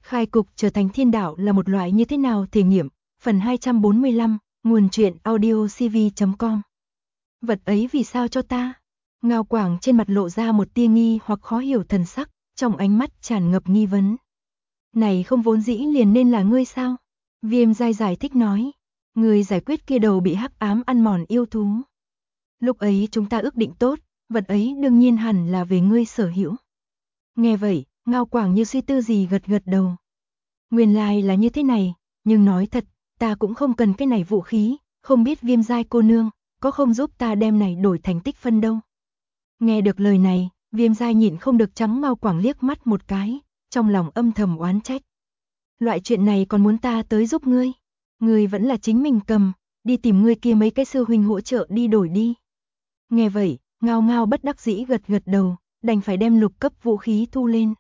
Khai cục trở thành thiên đạo là một loại như thế nào thể nghiệm, phần 245, nguồn truyện audio cv.com. Vật ấy vì sao cho ta? Ngao Quảng trên mặt lộ ra một tia nghi hoặc khó hiểu thần sắc, trong ánh mắt tràn ngập nghi vấn. Này không vốn dĩ liền nên là ngươi sao? Viêm Giai giải thích nói, ngươi giải quyết kia đầu bị hắc ám ăn mòn yêu thú. Lúc ấy chúng ta ước định tốt, vật ấy đương nhiên hẳn là về ngươi sở hữu. Nghe vậy, Ngao Quảng như suy tư gì gật gật đầu. Nguyên lai là như thế này, nhưng nói thật, ta cũng không cần cái này vũ khí, không biết Viêm Giai cô nương, có không giúp ta đem này đổi thành tích phân đâu. Nghe được lời này, Viêm Giai nhịn không được trắng Ngao Quảng liếc mắt một cái, trong lòng âm thầm oán trách. Loại chuyện này còn muốn ta tới giúp ngươi, ngươi vẫn là chính mình cầm, đi tìm ngươi kia mấy cái sư huynh hỗ trợ đi đổi đi. Nghe vậy, Ngao Ngao bất đắc dĩ gật gật đầu, đành phải đem lục cấp vũ khí thu lên.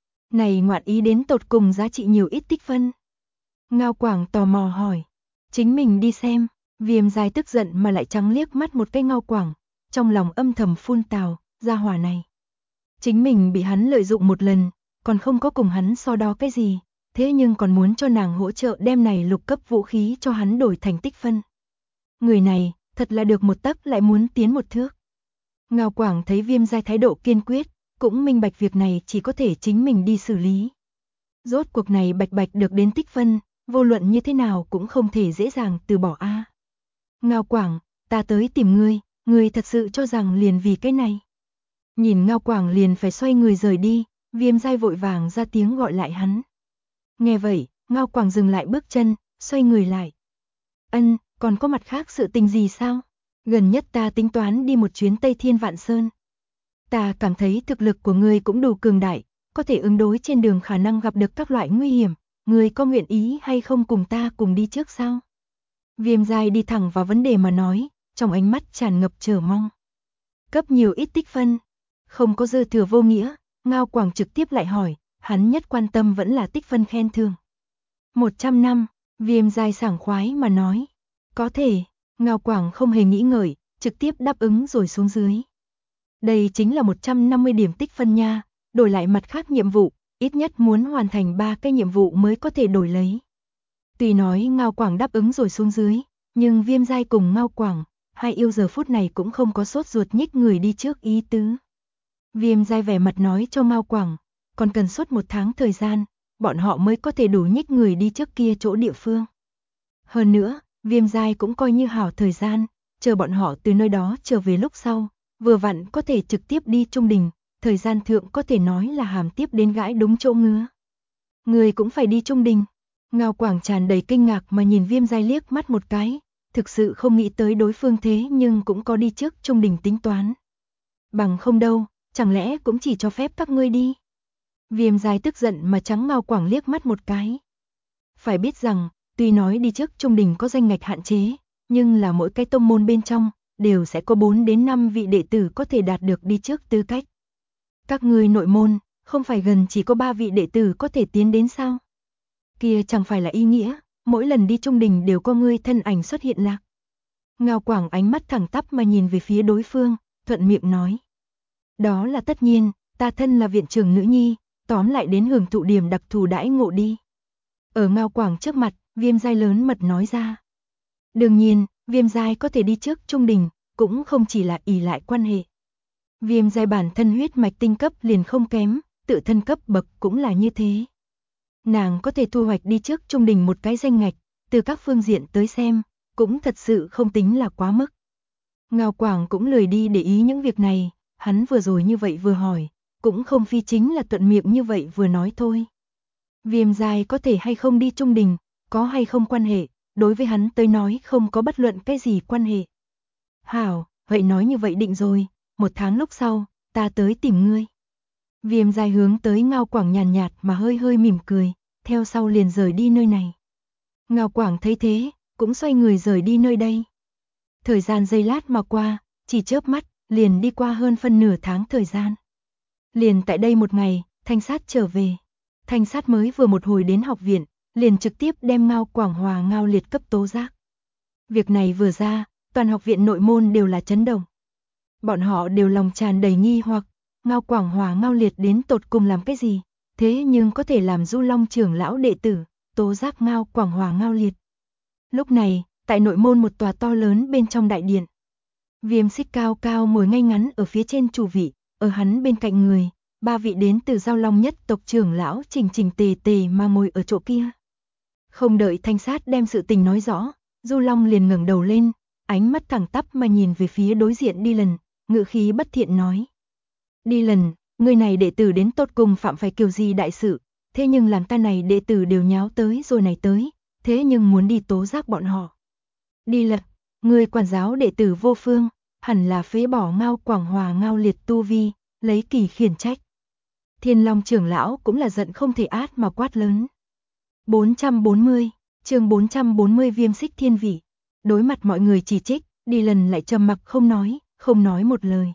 Này ngoạn ý đến tột cùng giá trị nhiều ít tích phân. Ngao Quảng tò mò hỏi. Chính mình đi xem. Viêm Giai tức giận mà lại trắng liếc mắt một cái Ngao Quảng, trong lòng âm thầm phun tào, gia hỏa này. Chính mình bị hắn lợi dụng một lần, còn không có cùng hắn so đo cái gì, thế nhưng còn muốn cho nàng hỗ trợ đem này lục cấp vũ khí cho hắn đổi thành tích phân. Người này, thật là được một tấc lại muốn tiến một thước. Ngao Quảng thấy Viêm Giai thái độ kiên quyết, cũng minh bạch việc này chỉ có thể chính mình đi xử lý. Rốt cuộc này bạch bạch được đến tích phân, vô luận như thế nào cũng không thể dễ dàng từ bỏ a. Ngao Quảng, ta tới tìm ngươi thật sự cho rằng liền vì cái này. Nhìn Ngao Quảng liền phải xoay người rời đi, Viêm Giai vội vàng ra tiếng gọi lại hắn. Nghe vậy, Ngao Quảng dừng lại bước chân, xoay người lại. Ân, còn có mặt khác sự tình gì sao? Gần nhất ta tính toán đi một chuyến Tây Thiên Vạn Sơn. Ta cảm thấy thực lực của ngươi cũng đủ cường đại, có thể ứng đối trên đường khả năng gặp được các loại nguy hiểm, ngươi có nguyện ý hay không cùng ta cùng đi trước sao? Viêm Giai đi thẳng vào vấn đề mà nói, trong ánh mắt tràn ngập chờ mong. Cấp nhiều ít tích phân, không có dư thừa vô nghĩa, Ngao Quảng trực tiếp lại hỏi, hắn nhất quan tâm vẫn là tích phân khen thưởng. 100 năm, Viêm Giai sảng khoái mà nói, có thể, Ngao Quảng không hề nghĩ ngợi, trực tiếp đáp ứng rồi xuống dưới. Đây chính là 150 điểm tích phân nha, đổi lại mặt khác nhiệm vụ, ít nhất muốn hoàn thành 3 cái nhiệm vụ mới có thể đổi lấy. Tuy nói Ngao Quảng đáp ứng rồi xuống dưới, nhưng Viêm Giai cùng Ngao Quảng, hai yêu giờ phút này cũng không có sốt ruột nhích người đi trước ý tứ. Viêm Giai vẻ mặt nói cho Ngao Quảng, còn cần suốt 1 tháng thời gian, bọn họ mới có thể đủ nhích người đi trước kia chỗ địa phương. Hơn nữa, Viêm Giai cũng coi như hảo thời gian, chờ bọn họ từ nơi đó trở về lúc sau, vừa vặn có thể trực tiếp đi Trung Đình, thời gian thượng có thể nói là hàm tiếp đến gãi đúng chỗ ngứa. Người cũng phải đi Trung Đình. Ngao Quảng tràn đầy kinh ngạc mà nhìn Viêm Giai liếc mắt một cái, thực sự không nghĩ tới đối phương thế nhưng cũng có đi trước Trung Đình tính toán. Bằng không đâu, chẳng lẽ cũng chỉ cho phép các ngươi đi. Viêm Giai tức giận mà trắng Ngao Quảng liếc mắt một cái. Phải biết rằng, tuy nói đi trước Trung Đình có danh ngạch hạn chế, nhưng là mỗi cái tông môn bên trong, đều sẽ có 4 đến 5 vị đệ tử có thể đạt được đi trước tư cách. Các ngươi nội môn, không phải gần chỉ có 3 vị đệ tử có thể tiến đến sao? Kia chẳng phải là ý nghĩa, mỗi lần đi Trung Đình đều có ngươi thân ảnh xuất hiện lạc. Ngao Quảng ánh mắt thẳng tắp mà nhìn về phía đối phương, thuận miệng nói. Đó là tất nhiên, ta thân là viện trưởng nữ nhi, tóm lại đến hưởng thụ điểm đặc thù đãi ngộ đi. Ở Ngao Quảng trước mặt, Viêm Giai lớn mật nói ra. Đương nhiên, Viêm Giai có thể đi trước Trung Đình, cũng không chỉ là ỷ lại quan hệ. Viêm Giai bản thân huyết mạch tinh cấp liền không kém, tự thân cấp bậc cũng là như thế. Nàng có thể thu hoạch đi trước Trung Đình một cái danh ngạch, từ các phương diện tới xem, cũng thật sự không tính là quá mức. Ngao Quảng cũng lười đi để ý những việc này, hắn vừa rồi như vậy vừa hỏi, cũng không phi chính là thuận miệng như vậy vừa nói thôi. Viêm Giai có thể hay không đi Trung Đình, có hay không quan hệ, đối với hắn tới nói không có bất luận cái gì quan hệ. Hảo, vậy nói như vậy định rồi, 1 tháng lúc sau, ta tới tìm ngươi. Viêm Giai hướng tới Ngao Quảng nhàn nhạt mà hơi hơi mỉm cười, theo sau liền rời đi nơi này. Ngao Quảng thấy thế, cũng xoay người rời đi nơi đây. Thời gian giây lát mà qua, chỉ chớp mắt, liền đi qua hơn phân nửa tháng thời gian. Liền tại đây một ngày, Thanh Sát trở về. Thanh Sát mới vừa một hồi đến học viện, liền trực tiếp đem Ngao Quảng Hòa Ngao Liệt cấp tố giác. Việc này vừa ra, toàn học viện nội môn đều là chấn động. Bọn họ đều lòng tràn đầy nghi hoặc, Ngao Quảng Hòa Ngao Liệt đến tột cùng làm cái gì, thế nhưng có thể làm Du Long trưởng lão đệ tử, tố giác Ngao Quảng Hòa Ngao Liệt. Lúc này, tại nội môn một tòa to lớn bên trong đại điện. Viêm Xích cao cao ngồi ngay ngắn ở phía trên chủ vị, ở hắn bên cạnh người, 3 vị đến từ Giao Long nhất tộc trưởng lão chỉnh chỉnh tề tề mà ngồi ở chỗ kia. Không đợi Thanh Sát đem sự tình nói rõ, Du Long liền ngẩng đầu lên, ánh mắt thẳng tắp mà nhìn về phía đối diện Dylan, ngữ khí bất thiện nói. Dylan, người này đệ tử đến tột cùng phạm phải kiểu gì đại sự, thế nhưng làm ta này đệ tử đều nháo tới rồi này tới, thế nhưng muốn đi tố giác bọn họ. Dylan, người quản giáo đệ tử vô phương, hẳn là phế bỏ Ngao Quảng Hòa Ngao Liệt tu vi, lấy kỳ khiển trách. Thiên Long trưởng lão cũng là giận không thể át mà quát lớn. 440, chương 440 Viêm Xích thiên vị. Đối mặt mọi người chỉ trích, Dylan lại trầm mặc không nói một lời.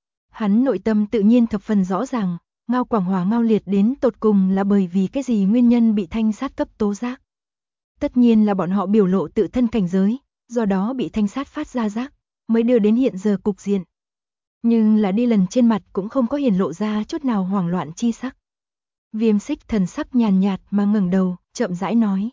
Hắn nội tâm tự nhiên thập phần rõ ràng, Ngao Quảng Hòa Ngao Liệt đến tột cùng là bởi vì cái gì nguyên nhân bị Thanh Sát cấp tố giác. Tất nhiên là bọn họ biểu lộ tự thân cảnh giới, do đó bị Thanh Sát phát ra giác, mới đưa đến hiện giờ cục diện. Nhưng là Dylan trên mặt cũng không có hiển lộ ra chút nào hoảng loạn chi sắc. Viêm Xích thần sắc nhàn nhạt mà ngẩng đầu, chậm rãi nói.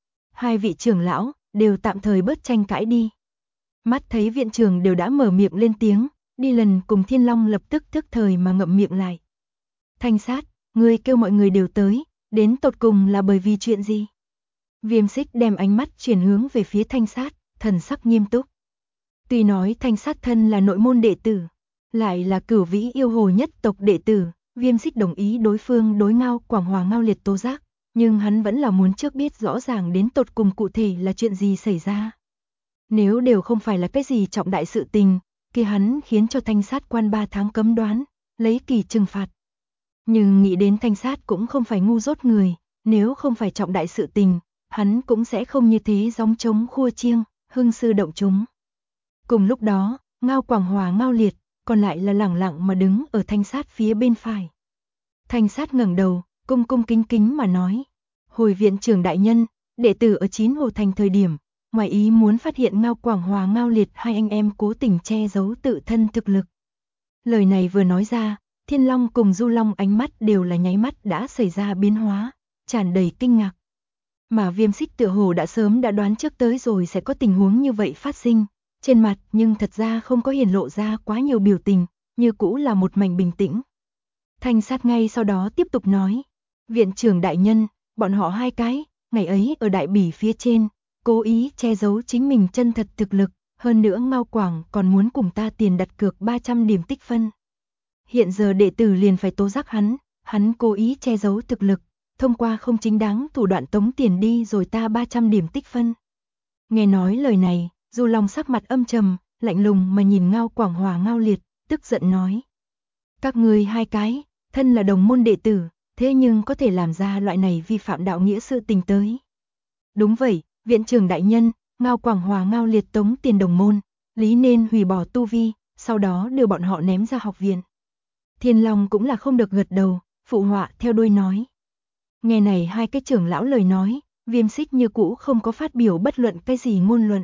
2 vị trưởng lão, đều tạm thời bớt tranh cãi đi. Mắt thấy viện trưởng đều đã mở miệng lên tiếng, Dylan cùng Thiên Long lập tức tức thời mà ngậm miệng lại. Thanh Sát, ngươi kêu mọi người đều tới, đến tột cùng là bởi vì chuyện gì? Viêm Xích đem ánh mắt chuyển hướng về phía Thanh Sát, thần sắc nghiêm túc. Tuy nói Thanh Sát thân là nội môn đệ tử, lại là Cửu Vĩ yêu hồ nhất tộc đệ tử, Viêm Xích đồng ý đối phương đối Ngao Quảng Hòa Ngao Liệt tố giác, nhưng hắn vẫn là muốn trước biết rõ ràng đến tột cùng cụ thể là chuyện gì xảy ra. Nếu đều không phải là cái gì trọng đại sự tình, kia hắn khiến cho Thanh Sát quan 3 tháng cấm đoán, lấy kỳ trừng phạt. Nhưng nghĩ đến Thanh Sát cũng không phải ngu dốt người, nếu không phải trọng đại sự tình, hắn cũng sẽ không như thế gióng trống khua chiêng, hưng sư động chúng. Cùng lúc đó, Ngao Quảng Hòa Ngao Liệt, còn lại là lẳng lặng mà đứng ở Thanh Sát phía bên phải. Thanh Sát ngẩng đầu, cung cung kính kính mà nói. Hồi viện trưởng đại nhân, đệ tử ở Chín Hồ Thành thời điểm, ngoài ý muốn phát hiện Ngao Quảng Hòa Ngao Liệt 2 anh em cố tình che giấu tự thân thực lực. Lời này vừa nói ra, Thiên Long cùng Du Long ánh mắt đều là nháy mắt đã xảy ra biến hóa, tràn đầy kinh ngạc. Mà Viêm Xích tựa hồ đã sớm đã đoán trước tới rồi sẽ có tình huống như vậy phát sinh, trên mặt nhưng thật ra không có hiển lộ ra quá nhiều biểu tình, như cũ là một mảnh bình tĩnh. Thanh Sát ngay sau đó tiếp tục nói, viện trưởng đại nhân, bọn họ 2 cái, ngày ấy ở đại bỉ phía trên, cố ý che giấu chính mình chân thật thực lực, hơn nữa Ngao Quảng còn muốn cùng ta tiền đặt cược 300 điểm tích phân. Hiện giờ đệ tử liền phải tố giác hắn cố ý che giấu thực lực, thông qua không chính đáng thủ đoạn tống tiền đi rồi ta 300 điểm tích phân. Nghe nói lời này, Du Long sắc mặt âm trầm, lạnh lùng mà nhìn Ngao Quảng Hòa Ngao Liệt, tức giận nói. Các ngươi 2 cái, thân là đồng môn đệ tử, thế nhưng có thể làm ra loại này vi phạm đạo nghĩa sự tình tới. Đúng vậy, viện trưởng đại nhân, Ngao Quảng Hòa Ngao Liệt tống tiền đồng môn, lý nên hủy bỏ tu vi, sau đó đưa bọn họ ném ra học viện. Thiên Long cũng là không được gật đầu, phụ họa theo đuôi nói. Nghe này 2 cái trưởng lão lời nói, Viêm Xích như cũ không có phát biểu bất luận cái gì ngôn luận.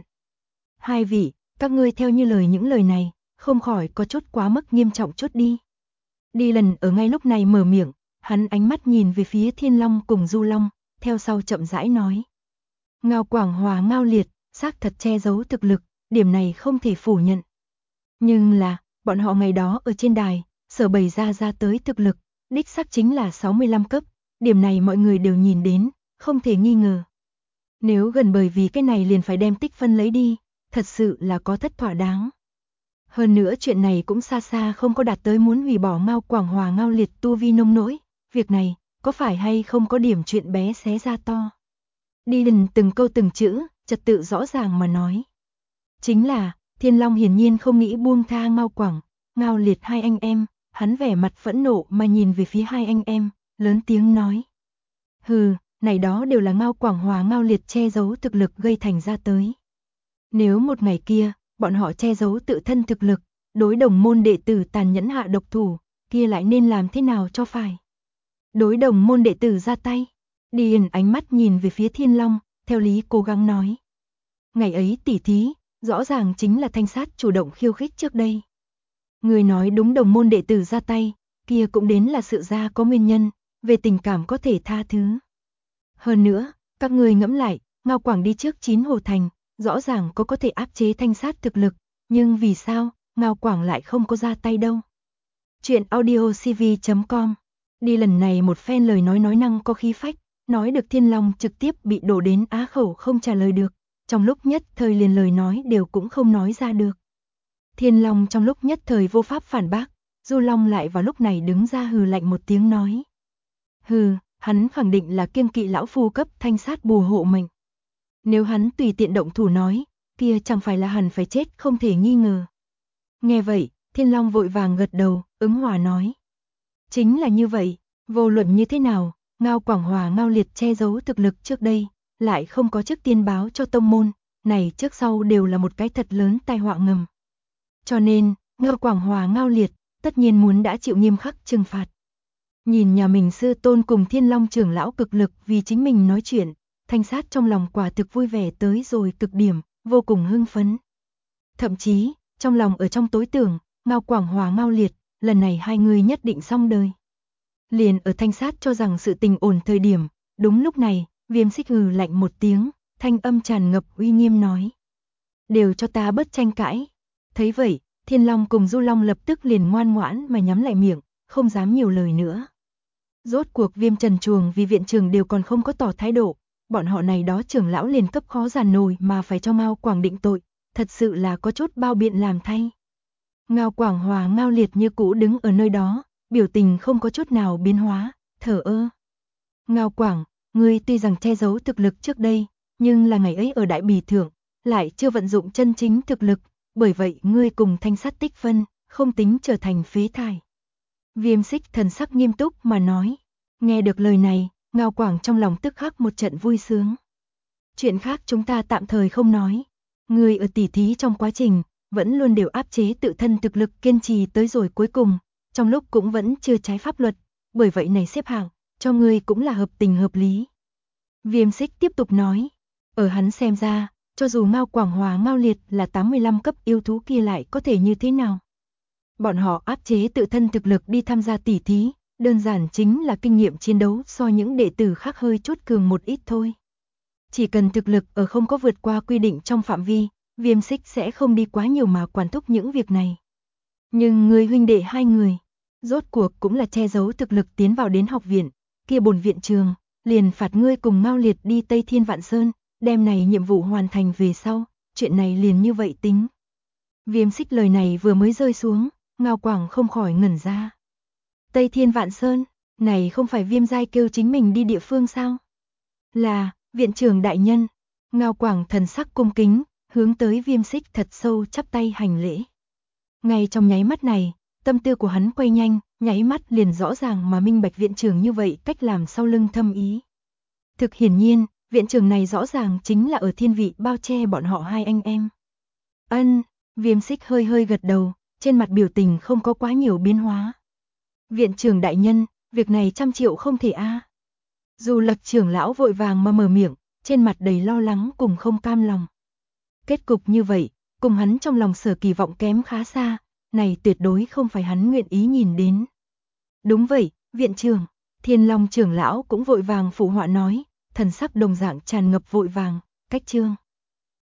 2 vị, các ngươi theo như lời những lời này, không khỏi có chút quá mức nghiêm trọng chút đi. Dylan ở ngay lúc này mở miệng, hắn ánh mắt nhìn về phía Thiên Long cùng Du Long, theo sau chậm rãi nói. Ngao Quảng Hòa Ngao Liệt, xác thật che giấu thực lực, điểm này không thể phủ nhận. Nhưng là, bọn họ ngày đó ở trên đài, sở bày ra tới thực lực, đích xác chính là 65 cấp, điểm này mọi người đều nhìn đến, không thể nghi ngờ. Nếu gần bởi vì cái này liền phải đem tích phân lấy đi, thật sự là có thất thỏa đáng. Hơn nữa chuyện này cũng xa xa không có đạt tới muốn hủy bỏ Ngao Quảng Hòa Ngao Liệt tu vi nông nỗi, việc này, có phải hay không có điểm chuyện bé xé ra to. Dylan từng câu từng chữ, trật tự rõ ràng mà nói. Chính là, Thiên Long hiển nhiên không nghĩ buông tha Ngao Quảng, Ngao Liệt 2 anh em, hắn vẻ mặt phẫn nộ mà nhìn về phía 2 anh em, lớn tiếng nói. Hừ, này đó đều là Ngao Quảng Hòa Ngao Liệt che giấu thực lực gây thành ra tới. Nếu một ngày kia, bọn họ che giấu tự thân thực lực, đối đồng môn đệ tử tàn nhẫn hạ độc thủ, kia lại nên làm thế nào cho phải. Đối đồng môn đệ tử ra tay, Điền ánh mắt nhìn về phía Thiên Long, theo lý cố gắng nói. Ngày ấy tỉ thí, rõ ràng chính là Thanh Sát chủ động khiêu khích trước đây. Người nói đúng đồng môn đệ tử ra tay, kia cũng đến là sự ra có nguyên nhân, về tình cảm có thể tha thứ. Hơn nữa, các người ngẫm lại, Ngao Quảng đi trước Chín Hồ Thành, rõ ràng có thể áp chế Thanh Sát thực lực, nhưng vì sao Ngao Quảng lại không có ra tay đâu. Chuyện audio cv.com. Đi lần này một phen lời nói năng có khí phách, nói được Thiên Long trực tiếp bị đổ đến á khẩu không trả lời được, trong lúc nhất thời liền lời nói đều cũng không nói ra được. Thiên Long trong lúc nhất thời vô pháp phản bác, Du Long lại vào lúc này đứng ra hừ lạnh một tiếng nói. Hừ, hắn khẳng định là kiêng kỵ lão phu cấp Thanh Sát bùa hộ mệnh. Nếu hắn tùy tiện động thủ nói, kia chẳng phải là hẳn phải chết không thể nghi ngờ. Nghe vậy, Thiên Long vội vàng gật đầu, ứng hòa nói. Chính là như vậy, vô luận như thế nào, Ngao Quảng Hòa Ngao Liệt che giấu thực lực trước đây, lại không có trước tiên báo cho tông môn, này trước sau đều là một cái thật lớn tai họa ngầm. Cho nên, Ngao Quảng Hòa Ngao Liệt, tất nhiên muốn đã chịu nghiêm khắc trừng phạt. Nhìn nhà mình sư tôn cùng Thiên Long trưởng lão cực lực vì chính mình nói chuyện, Thanh Sát trong lòng quả thực vui vẻ tới rồi cực điểm, vô cùng hưng phấn. Thậm chí, trong lòng ở trong tối tưởng, Ngao Quảng Hòa Ngao Liệt, lần này hai người nhất định xong đời. Liền ở Thanh Sát cho rằng sự tình ổn thời điểm, đúng lúc này, Viêm Xích hừ lạnh một tiếng, thanh âm tràn ngập uy nghiêm nói. Đều cho ta bớt tranh cãi. Thấy vậy, Thiên Long cùng Du Long lập tức liền ngoan ngoãn mà nhắm lại miệng, không dám nhiều lời nữa. Rốt cuộc Viêm Trần Chuồng vì viện trưởng đều còn không có tỏ thái độ, bọn họ này đó trưởng lão liền cấp khó giàn nổi mà phải cho Ngao Quảng định tội, thật sự là có chút bao biện làm thay. Ngao Quảng Hòa Ngao Liệt như cũ đứng ở nơi đó, biểu tình không có chút nào biến hóa, thở ơ. Ngao Quảng, ngươi tuy rằng che giấu thực lực trước đây, nhưng là ngày ấy ở Đại Bỉ Thượng, lại chưa vận dụng chân chính thực lực, bởi vậy ngươi cùng Thanh Sát tích phân, không tính trở thành phế thải. Viêm Xích thần sắc nghiêm túc mà nói. Nghe được lời này, Ngao Quảng trong lòng tức khắc một trận vui sướng. Chuyện khác chúng ta tạm thời không nói. Ngươi ở tỉ thí trong quá trình, vẫn luôn đều áp chế tự thân thực lực kiên trì tới rồi cuối cùng, trong lúc cũng vẫn chưa trái pháp luật, bởi vậy này xếp hạng, cho ngươi cũng là hợp tình hợp lý. Viêm Xích tiếp tục nói, ở hắn xem ra, cho dù Ngao Quảng Hòa Ngao Liệt là 85 cấp yêu thú kia lại có thể như thế nào? Bọn họ áp chế tự thân thực lực đi tham gia tỉ thí, đơn giản chính là kinh nghiệm chiến đấu so những đệ tử khác hơi chút cường một ít thôi. Chỉ cần thực lực ở không có vượt qua quy định trong phạm vi, Viêm Xích sẽ không đi quá nhiều mà quản thúc những việc này. Nhưng người huynh đệ hai người, rốt cuộc cũng là che giấu thực lực tiến vào đến học viện, kia bổn viện trường, liền phạt ngươi cùng Ngao Liệt đi Tây Thiên Vạn Sơn, đem này nhiệm vụ hoàn thành về sau, chuyện này liền như vậy tính. Viêm Xích lời này vừa mới rơi xuống, Ngao Quảng không khỏi ngẩn ra. Tây Thiên Vạn Sơn, này không phải Viêm Giai kêu chính mình đi địa phương sao? Là, viện trưởng đại nhân. Ngao Quảng thần sắc cung kính, hướng tới Viêm Xích thật sâu chắp tay hành lễ. Ngay trong nháy mắt này, tâm tư của hắn quay nhanh, nháy mắt liền rõ ràng mà minh bạch viện trưởng như vậy cách làm sau lưng thâm ý. Thực hiển nhiên, viện trưởng này rõ ràng chính là ở thiên vị bao che bọn họ hai anh em. Ân, Viêm Xích hơi hơi gật đầu, trên mặt biểu tình không có quá nhiều biến hóa. Viện trưởng đại nhân, việc này 100 triệu không thể a. Dù Lật trưởng lão vội vàng mà mở miệng, trên mặt đầy lo lắng cùng không cam lòng. Kết cục như vậy, cùng hắn trong lòng sở kỳ vọng kém khá xa, này tuyệt đối không phải hắn nguyện ý nhìn đến. Đúng vậy, viện trưởng, Thiên Long trưởng lão cũng vội vàng phụ họa nói, thần sắc đồng dạng tràn ngập vội vàng, cách chương.